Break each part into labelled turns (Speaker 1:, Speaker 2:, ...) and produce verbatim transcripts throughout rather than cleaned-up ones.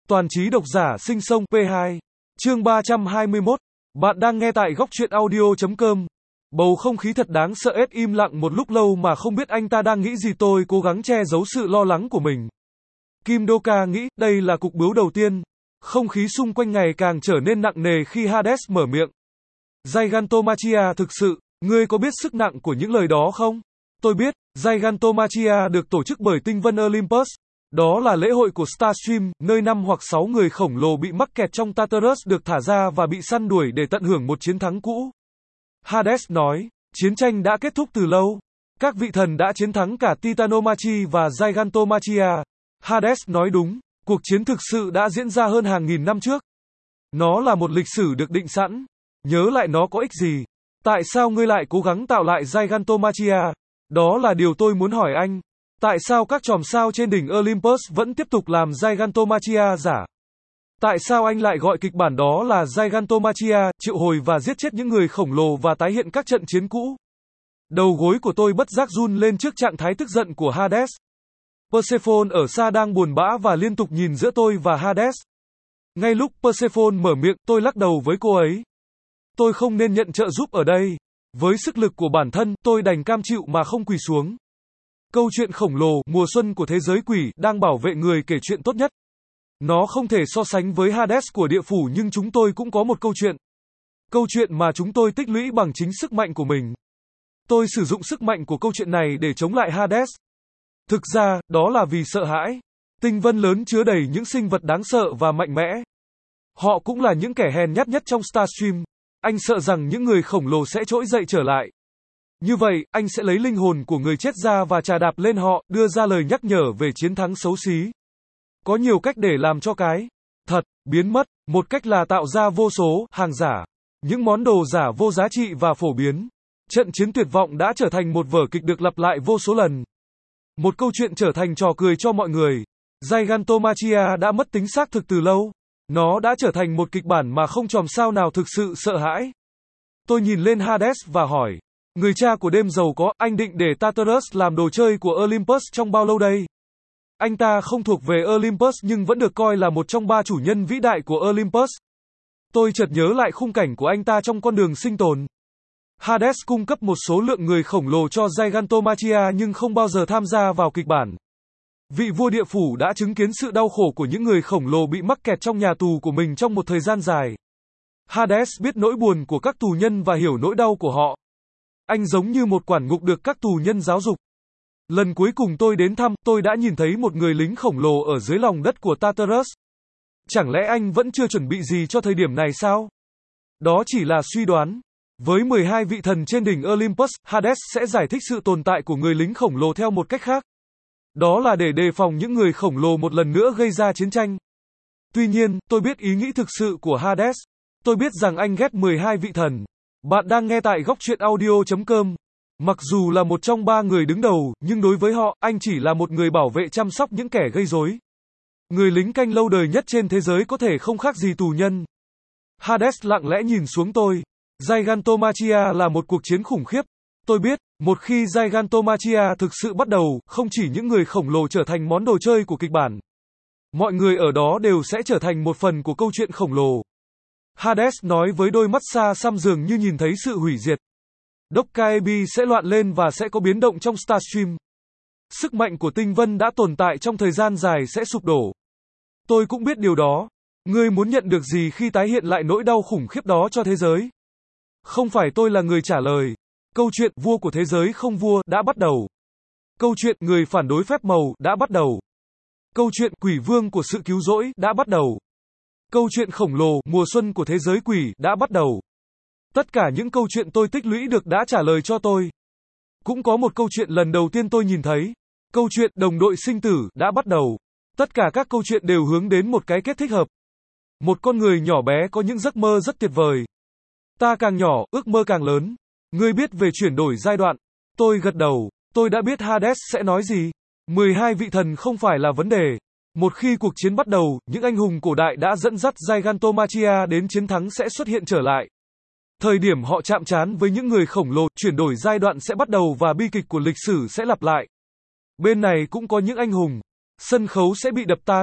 Speaker 1: Toàn trí độc giả sinh sông pê hai. Chương ba trăm hai mươi mốt. Bạn đang nghe tại góc truyện audio chấm com. Bầu không khí thật đáng sợ, Ed im lặng một lúc lâu mà không biết anh ta đang nghĩ gì. Tôi cố gắng che giấu sự lo lắng của mình. Kim Do-ka nghĩ, đây là cục bướu đầu tiên. Không khí xung quanh ngày càng trở nên nặng nề khi Hades mở miệng. Gigantomachia thực sự, ngươi có biết sức nặng của những lời đó không? Tôi biết, Gigantomachia được tổ chức bởi tinh vân Olympus. Đó là lễ hội của Starstream, nơi năm hoặc sáu người khổng lồ bị mắc kẹt trong Tartarus được thả ra và bị săn đuổi để tận hưởng một chiến thắng cũ. Hades nói, chiến tranh đã kết thúc từ lâu. Các vị thần đã chiến thắng cả Titanomachi và Gigantomachia. Hades nói đúng, cuộc chiến thực sự đã diễn ra hơn hàng nghìn năm trước. Nó là một lịch sử được định sẵn. Nhớ lại nó có ích gì? Tại sao ngươi lại cố gắng tạo lại Gigantomachia? Đó là điều tôi muốn hỏi anh. Tại sao các chòm sao trên đỉnh Olympus vẫn tiếp tục làm Gigantomachia giả? Tại sao anh lại gọi kịch bản đó là Gigantomachia, triệu hồi và giết chết những người khổng lồ và tái hiện các trận chiến cũ? Đầu gối của tôi bất giác run lên trước trạng thái tức giận của Hades. Persephone ở xa đang buồn bã và liên tục nhìn giữa tôi và Hades. Ngay lúc Persephone mở miệng, tôi lắc đầu với cô ấy. Tôi không nên nhận trợ giúp ở đây. Với sức lực của bản thân, tôi đành cam chịu mà không quỳ xuống. Câu chuyện khổng lồ, mùa xuân của thế giới quỷ, đang bảo vệ người kể chuyện tốt nhất. Nó không thể so sánh với Hades của địa phủ, nhưng chúng tôi cũng có một câu chuyện. Câu chuyện mà chúng tôi tích lũy bằng chính sức mạnh của mình. Tôi sử dụng sức mạnh của câu chuyện này để chống lại Hades. Thực ra, đó là vì sợ hãi. Tinh vân lớn chứa đầy những sinh vật đáng sợ và mạnh mẽ. Họ cũng là những kẻ hèn nhát nhất trong Starstream. Anh sợ rằng những người khổng lồ sẽ trỗi dậy trở lại. Như vậy, anh sẽ lấy linh hồn của người chết ra và chà đạp lên họ, đưa ra lời nhắc nhở về chiến thắng xấu xí. Có nhiều cách để làm cho cái thật biến mất. Một cách là tạo ra vô số hàng giả, những món đồ giả vô giá trị và phổ biến. Trận chiến tuyệt vọng đã trở thành một vở kịch được lặp lại vô số lần. Một câu chuyện trở thành trò cười cho mọi người. Gigantomachia đã mất tính xác thực từ lâu. Nó đã trở thành một kịch bản mà không chòm sao nào thực sự sợ hãi. Tôi nhìn lên Hades và hỏi, người cha của đêm giàu có, anh định để Tartarus làm đồ chơi của Olympus trong bao lâu đây? Anh ta không thuộc về Olympus nhưng vẫn được coi là một trong ba chủ nhân vĩ đại của Olympus. Tôi chợt nhớ lại khung cảnh của anh ta trong con đường sinh tồn. Hades cung cấp một số lượng người khổng lồ cho Gigantomachia nhưng không bao giờ tham gia vào kịch bản. Vị vua địa phủ đã chứng kiến sự đau khổ của những người khổng lồ bị mắc kẹt trong nhà tù của mình trong một thời gian dài. Hades biết nỗi buồn của các tù nhân và hiểu nỗi đau của họ. Anh giống như một quản ngục được các tù nhân giáo dục. Lần cuối cùng tôi đến thăm, tôi đã nhìn thấy một người lính khổng lồ ở dưới lòng đất của Tartarus. Chẳng lẽ anh vẫn chưa chuẩn bị gì cho thời điểm này sao? Đó chỉ là suy đoán. Với mười hai vị thần trên đỉnh Olympus, Hades sẽ giải thích sự tồn tại của người lính khổng lồ theo một cách khác. Đó là để đề phòng những người khổng lồ một lần nữa gây ra chiến tranh. Tuy nhiên, tôi biết ý nghĩ thực sự của Hades. Tôi biết rằng anh ghét mười hai vị thần. Bạn đang nghe tại góc truyện audio chấm com. Mặc dù là một trong ba người đứng đầu, nhưng đối với họ, anh chỉ là một người bảo vệ chăm sóc những kẻ gây rối. Người lính canh lâu đời nhất trên thế giới có thể không khác gì tù nhân. Hades lặng lẽ nhìn xuống tôi. Gigantomachia là một cuộc chiến khủng khiếp. Tôi biết, một khi Gigantomachia thực sự bắt đầu, không chỉ những người khổng lồ trở thành món đồ chơi của kịch bản. Mọi người ở đó đều sẽ trở thành một phần của câu chuyện khổng lồ. Hades nói với đôi mắt xa xăm dường như nhìn thấy sự hủy diệt. Dokkaebi sẽ loạn lên và sẽ có biến động trong Starstream. Sức mạnh của tinh vân đã tồn tại trong thời gian dài sẽ sụp đổ. Tôi cũng biết điều đó. Ngươi muốn nhận được gì khi tái hiện lại nỗi đau khủng khiếp đó cho thế giới? Không phải tôi là người trả lời. Câu chuyện vua của thế giới không vua đã bắt đầu. Câu chuyện người phản đối phép màu đã bắt đầu. Câu chuyện quỷ vương của sự cứu rỗi đã bắt đầu. Câu chuyện khổng lồ mùa xuân của thế giới quỷ đã bắt đầu. Tất cả những câu chuyện tôi tích lũy được đã trả lời cho tôi. Cũng có một câu chuyện lần đầu tiên tôi nhìn thấy. Câu chuyện đồng đội sinh tử đã bắt đầu. Tất cả các câu chuyện đều hướng đến một cái kết thích hợp. Một con người nhỏ bé có những giấc mơ rất tuyệt vời. Ta càng nhỏ, ước mơ càng lớn. Ngươi biết về chuyển đổi giai đoạn. Tôi gật đầu. Tôi đã biết Hades sẽ nói gì. mười hai vị thần không phải là vấn đề. Một khi cuộc chiến bắt đầu, những anh hùng cổ đại đã dẫn dắt Gigantomachia đến chiến thắng sẽ xuất hiện trở lại. Thời điểm họ chạm trán với những người khổng lồ, chuyển đổi giai đoạn sẽ bắt đầu và bi kịch của lịch sử sẽ lặp lại. Bên này cũng có những anh hùng. Sân khấu sẽ bị đập tan.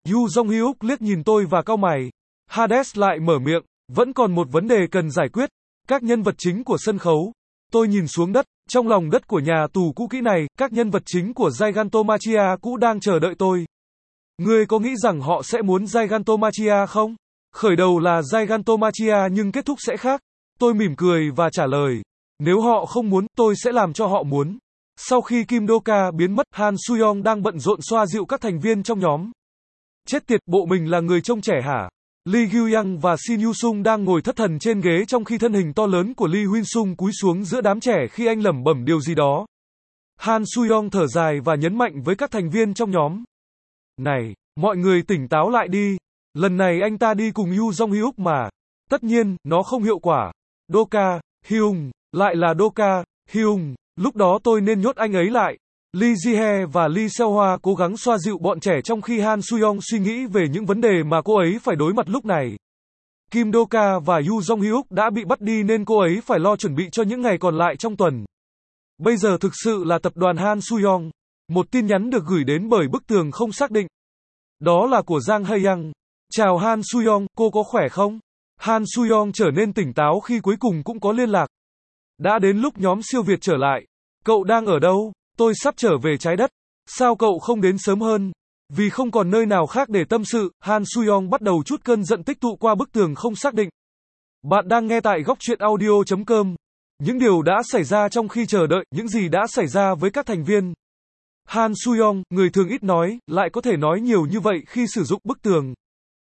Speaker 1: Yu Jong-hyuk liếc nhìn tôi và cau mày. Hades lại mở miệng, vẫn còn một vấn đề cần giải quyết. Các nhân vật chính của sân khấu. Tôi nhìn xuống đất, trong lòng đất của nhà tù cũ kỹ này, các nhân vật chính của Gigantomachia cũ đang chờ đợi tôi. Ngươi có nghĩ rằng họ sẽ muốn Gigantomachia không? Khởi đầu là Gigantomachia nhưng kết thúc sẽ khác. Tôi mỉm cười và trả lời. Nếu họ không muốn, tôi sẽ làm cho họ muốn. Sau khi Kim Do-ka biến mất, Han Soo-young đang bận rộn xoa dịu các thành viên trong nhóm. Chết tiệt, bộ mình là người trông trẻ hả? Lee Gyu-young và Shin Yu-sung đang ngồi thất thần trên ghế trong khi thân hình to lớn của Lee Huynh-sung cúi xuống giữa đám trẻ khi anh lẩm bẩm điều gì đó. Han Soo-young thở dài và nhấn mạnh với các thành viên trong nhóm. Này, mọi người tỉnh táo lại đi. Lần này anh ta đi cùng Yu Jong-hyuk mà. Tất nhiên, nó không hiệu quả. Do-ka, Hyung, lại là Do-ka, Hyung. Lúc đó tôi nên nhốt anh ấy lại. Lee Ji-hye và Lee Seo-hwa cố gắng xoa dịu bọn trẻ trong khi Han Soo-young suy nghĩ về những vấn đề mà cô ấy phải đối mặt lúc này. Kim Do-ka và Yu Jong-hyuk đã bị bắt đi nên cô ấy phải lo chuẩn bị cho những ngày còn lại trong tuần. Bây giờ thực sự là tập đoàn Han Soo-young. Một tin nhắn được gửi đến bởi bức tường không xác định. Đó là của Jang Hae-young. Chào Han Soo-young, cô có khỏe không? Han Soo-young trở nên tỉnh táo khi cuối cùng cũng có liên lạc. Đã đến lúc nhóm siêu Việt trở lại. Cậu đang ở đâu? Tôi sắp trở về trái đất. Sao cậu không đến sớm hơn? Vì không còn nơi nào khác để tâm sự, Han Soo-young bắt đầu trút cơn giận tích tụ qua bức tường không xác định. Bạn đang nghe tại góc truyện audio chấm com. Những điều đã xảy ra trong khi chờ đợi, những gì đã xảy ra với các thành viên. Han Soo-young, người thường ít nói, lại có thể nói nhiều như vậy khi sử dụng bức tường.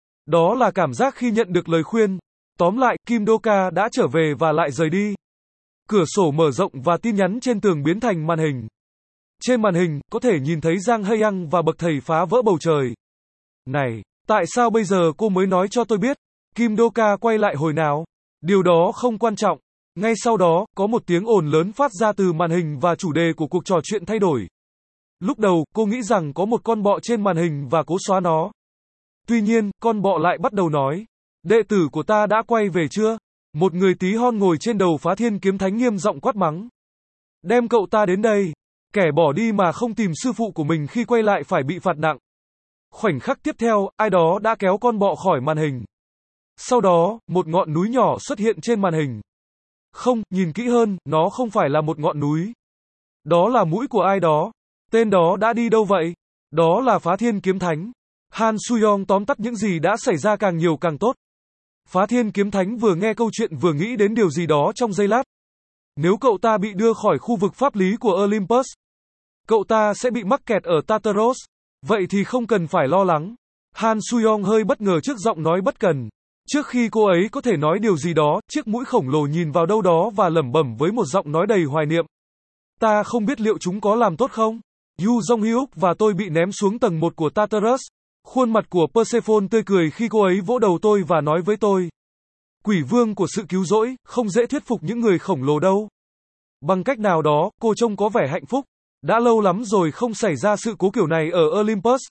Speaker 1: Đó là cảm giác khi nhận được lời khuyên. Tóm lại, Kim Do-ka đã trở về và lại rời đi. Cửa sổ mở rộng và tin nhắn trên tường biến thành màn hình. Trên màn hình, có thể nhìn thấy Jang Hae-young và bậc thầy phá vỡ bầu trời. Này, tại sao bây giờ cô mới nói cho tôi biết? Kim Do-ka quay lại hồi nào? Điều đó không quan trọng. Ngay sau đó, có một tiếng ồn lớn phát ra từ màn hình và chủ đề của cuộc trò chuyện thay đổi. Lúc đầu, cô nghĩ rằng có một con bọ trên màn hình và cố xóa nó. Tuy nhiên, con bọ lại bắt đầu nói. Đệ tử của ta đã quay về chưa? Một người tí hon ngồi trên đầu Phá Thiên Kiếm Thánh nghiêm giọng quát mắng. Đem cậu ta đến đây. Kẻ bỏ đi mà không tìm sư phụ của mình khi quay lại phải bị phạt nặng. Khoảnh khắc tiếp theo, ai đó đã kéo con bọ khỏi màn hình. Sau đó, một ngọn núi nhỏ xuất hiện trên màn hình. Không, nhìn kỹ hơn, nó không phải là một ngọn núi. Đó là mũi của ai đó. Tên đó đã đi đâu vậy? Đó là Phá Thiên Kiếm Thánh. Han Soo-young tóm tắt những gì đã xảy ra càng nhiều càng tốt. Phá Thiên Kiếm Thánh vừa nghe câu chuyện vừa nghĩ đến điều gì đó trong giây lát. Nếu cậu ta bị đưa khỏi khu vực pháp lý của Olympus, cậu ta sẽ bị mắc kẹt ở Tartaros. Vậy thì không cần phải lo lắng. Han Soo-young hơi bất ngờ trước giọng nói bất cần. Trước khi cô ấy có thể nói điều gì đó, chiếc mũi khổng lồ nhìn vào đâu đó và lẩm bẩm với một giọng nói đầy hoài niệm. Ta không biết liệu chúng có làm tốt không? Yu Jong-hyuk và tôi bị ném xuống tầng một của Tartarus. Khuôn mặt của Persephone tươi cười khi cô ấy vỗ đầu tôi và nói với tôi. Quỷ vương của sự cứu rỗi, không dễ thuyết phục những người khổng lồ đâu. Bằng cách nào đó, cô trông có vẻ hạnh phúc. Đã lâu lắm rồi không xảy ra sự cố kiểu này ở Olympus.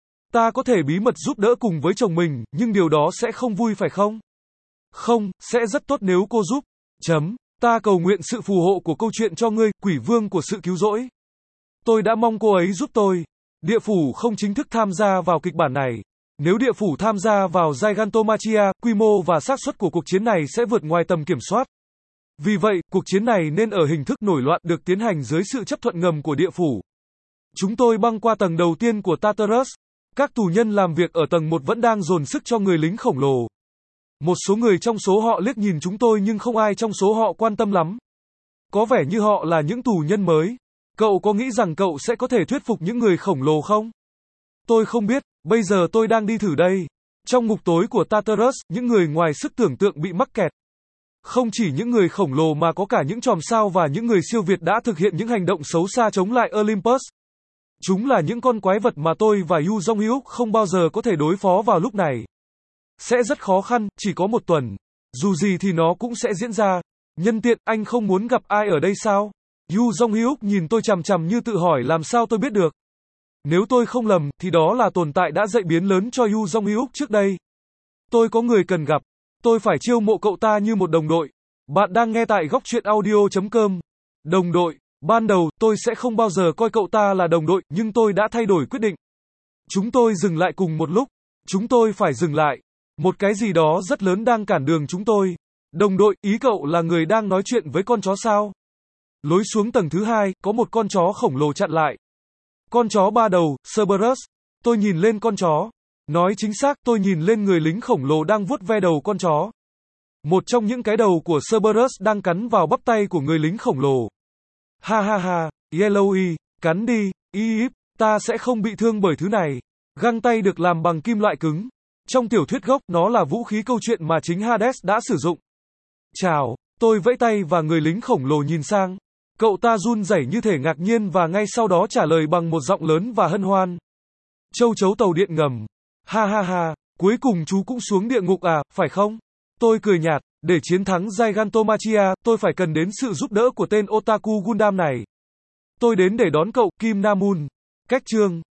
Speaker 1: Ta có thể bí mật giúp đỡ cùng với chồng mình, nhưng điều đó sẽ không vui phải không? Không, sẽ rất tốt nếu cô giúp. Chấm. Ta cầu nguyện sự phù hộ của câu chuyện cho ngươi, quỷ vương của sự cứu rỗi. Tôi đã mong cô ấy giúp tôi. Địa phủ không chính thức tham gia vào kịch bản này. Nếu địa phủ tham gia vào Gigantomachia, quy mô và xác suất của cuộc chiến này sẽ vượt ngoài tầm kiểm soát. Vì vậy, cuộc chiến này nên ở hình thức nổi loạn được tiến hành dưới sự chấp thuận ngầm của địa phủ. Chúng tôi băng qua tầng đầu tiên của Tartarus. Các tù nhân làm việc ở tầng một vẫn đang dồn sức cho người lính khổng lồ. Một số người trong số họ liếc nhìn chúng tôi nhưng không ai trong số họ quan tâm lắm. Có vẻ như họ là những tù nhân mới. Cậu có nghĩ rằng cậu sẽ có thể thuyết phục những người khổng lồ không? Tôi không biết, bây giờ tôi đang đi thử đây. Trong ngục tối của Tartarus, những người ngoài sức tưởng tượng bị mắc kẹt. Không chỉ những người khổng lồ mà có cả những chòm sao và những người siêu việt đã thực hiện những hành động xấu xa chống lại Olympus. Chúng là những con quái vật mà tôi và Yu Jong-hyuk không bao giờ có thể đối phó vào lúc này. Sẽ rất khó khăn, chỉ có một tuần. Dù gì thì nó cũng sẽ diễn ra. Nhân tiện, anh không muốn gặp ai ở đây sao? Yu Jong-hyuk nhìn tôi chằm chằm như tự hỏi làm sao tôi biết được. Nếu tôi không lầm, thì đó là tồn tại đã dậy biến lớn cho Yu Jong-hyuk trước đây. Tôi có người cần gặp. Tôi phải chiêu mộ cậu ta như một đồng đội. Bạn đang nghe tại góc truyện audio chấm com. Đồng đội. Ban đầu, tôi sẽ không bao giờ coi cậu ta là đồng đội, nhưng tôi đã thay đổi quyết định. Chúng tôi dừng lại cùng một lúc. Chúng tôi phải dừng lại. Một cái gì đó rất lớn đang cản đường chúng tôi. Đồng đội, ý cậu là người đang nói chuyện với con chó sao? Lối xuống tầng thứ hai, có một con chó khổng lồ chặn lại. Con chó ba đầu, Cerberus. Tôi nhìn lên con chó. Nói chính xác, tôi nhìn lên người lính khổng lồ đang vuốt ve đầu con chó. Một trong những cái đầu của Cerberus đang cắn vào bắp tay của người lính khổng lồ. Ha ha ha, Yellowy, cắn đi, y íp, ta sẽ không bị thương bởi thứ này. Găng tay được làm bằng kim loại cứng. Trong tiểu thuyết gốc, nó là vũ khí câu chuyện mà chính Hades đã sử dụng. Chào, tôi vẫy tay và người lính khổng lồ nhìn sang. Cậu ta run rẩy như thể ngạc nhiên và ngay sau đó trả lời bằng một giọng lớn và hân hoan. Châu chấu tàu điện ngầm. Ha ha ha, cuối cùng chú cũng xuống địa ngục à, phải không? Tôi cười nhạt, để chiến thắng Gigantomachia, tôi phải cần đến sự giúp đỡ của tên Otaku Gundam này. Tôi đến để đón cậu, Kim Namun. Cách chương